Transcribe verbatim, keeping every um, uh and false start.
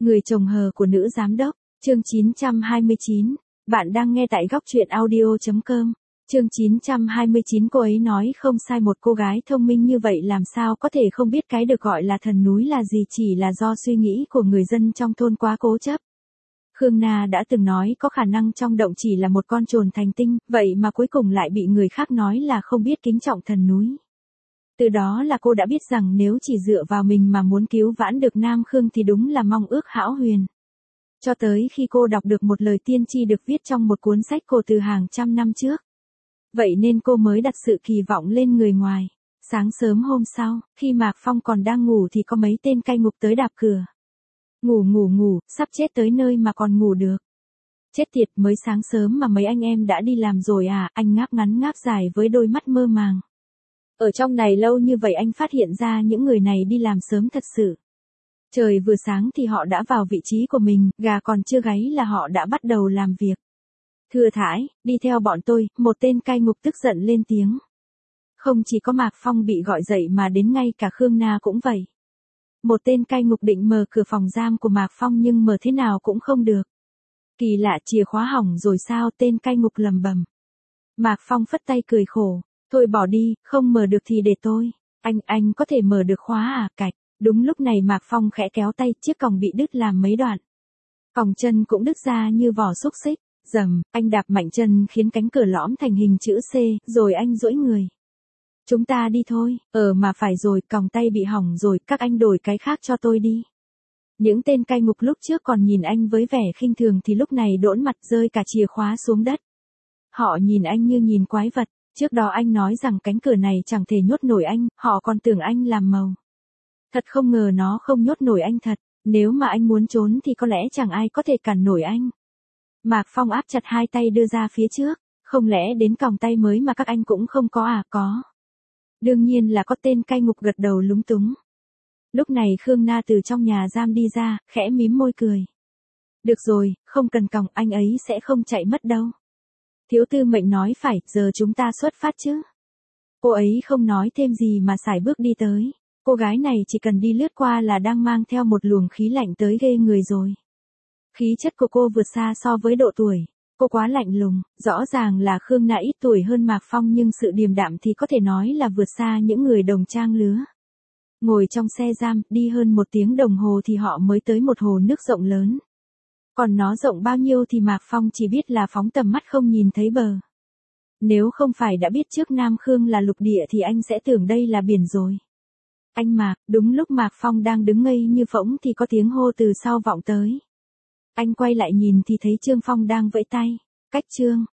Người chồng hờ của nữ giám đốc, chương chín trăm hai mươi chín. Bạn đang nghe tại góc truyện audio chấm com. Chương chín trăm hai mươi chín. Cô ấy nói không sai, một cô gái thông minh như vậy làm sao có thể không biết cái được gọi là thần núi là gì, chỉ là do suy nghĩ của người dân trong thôn quá cố chấp. Khương Na đã từng nói có khả năng trong động chỉ là một con trồn thành tinh, vậy mà cuối cùng lại bị người khác nói là không biết kính trọng thần núi. Từ đó là cô đã biết rằng nếu chỉ dựa vào mình mà muốn cứu vãn được Nam Khương thì đúng là mong ước hão huyền. Cho tới khi cô đọc được một lời tiên tri được viết trong một cuốn sách cổ từ hàng trăm năm trước. Vậy nên cô mới đặt sự kỳ vọng lên người ngoài. Sáng sớm hôm sau, khi Mạc Phong còn đang ngủ thì có mấy tên cai ngục tới đạp cửa. Ngủ ngủ ngủ, sắp chết tới nơi mà còn ngủ được. Chết tiệt, mới sáng sớm mà mấy anh em đã đi làm rồi à? Anh ngáp ngắn ngáp dài với đôi mắt mơ màng. Ở trong này lâu như vậy anh phát hiện ra những người này đi làm sớm thật sự. Trời vừa sáng thì họ đã vào vị trí của mình, gà còn chưa gáy là họ đã bắt đầu làm việc. Thưa thải, đi theo bọn tôi, một tên cai ngục tức giận lên tiếng. Không chỉ có Mạc Phong bị gọi dậy mà đến ngay cả Khương Na cũng vậy. Một tên cai ngục định mở cửa phòng giam của Mạc Phong nhưng mở thế nào cũng không được. Kỳ lạ, chìa khóa hỏng rồi sao? Tên cai ngục lầm bầm. Mạc Phong phất tay cười khổ. Thôi bỏ đi, không mở được thì để tôi. Anh, anh có thể mở được khóa à? Cạch. Đúng lúc này Mạc Phong khẽ kéo tay, chiếc còng bị đứt làm mấy đoạn. Còng chân cũng đứt ra như vỏ xúc xích. Dầm, anh đạp mạnh chân khiến cánh cửa lõm thành hình chữ C, rồi anh duỗi người. Chúng ta đi thôi. Ờ mà phải rồi, còng tay bị hỏng rồi, các anh đổi cái khác cho tôi đi. Những tên cai ngục lúc trước còn nhìn anh với vẻ khinh thường thì lúc này đỗn mặt rơi cả chìa khóa xuống đất. Họ nhìn anh như nhìn quái vật. Trước đó anh nói rằng cánh cửa này chẳng thể nhốt nổi anh, họ còn tưởng anh làm màu. Thật không ngờ nó không nhốt nổi anh thật, nếu mà anh muốn trốn thì có lẽ chẳng ai có thể cản nổi anh. Mạc Phong áp chặt hai tay đưa ra phía trước, không lẽ đến còng tay mới mà các anh cũng không có à? Có. Đương nhiên là có. Tên cai ngục gật đầu lúng túng. Lúc này Khương Na từ trong nhà giam đi ra, khẽ mím môi cười. Được rồi, không cần còng, anh ấy sẽ không chạy mất đâu. Thiếu tư mệnh nói phải, giờ chúng ta xuất phát chứ. Cô ấy không nói thêm gì mà sải bước đi tới. Cô gái này chỉ cần đi lướt qua là đang mang theo một luồng khí lạnh tới ghê người rồi. Khí chất của cô vượt xa so với độ tuổi. Cô quá lạnh lùng, rõ ràng là Khương Na ít tuổi hơn Mạc Phong nhưng sự điềm đạm thì có thể nói là vượt xa những người đồng trang lứa. Ngồi trong xe giam, đi hơn một tiếng đồng hồ thì họ mới tới một hồ nước rộng lớn. Còn nó rộng bao nhiêu thì Mạc Phong chỉ biết là phóng tầm mắt không nhìn thấy bờ. Nếu không phải đã biết trước Nam Khương là lục địa thì anh sẽ tưởng đây là biển rồi. Anh Mạc, đúng lúc Mạc Phong đang đứng ngây như phỗng thì có tiếng hô từ sau vọng tới. Anh quay lại nhìn thì thấy Trương Phong đang vẫy tay. Cách Trương,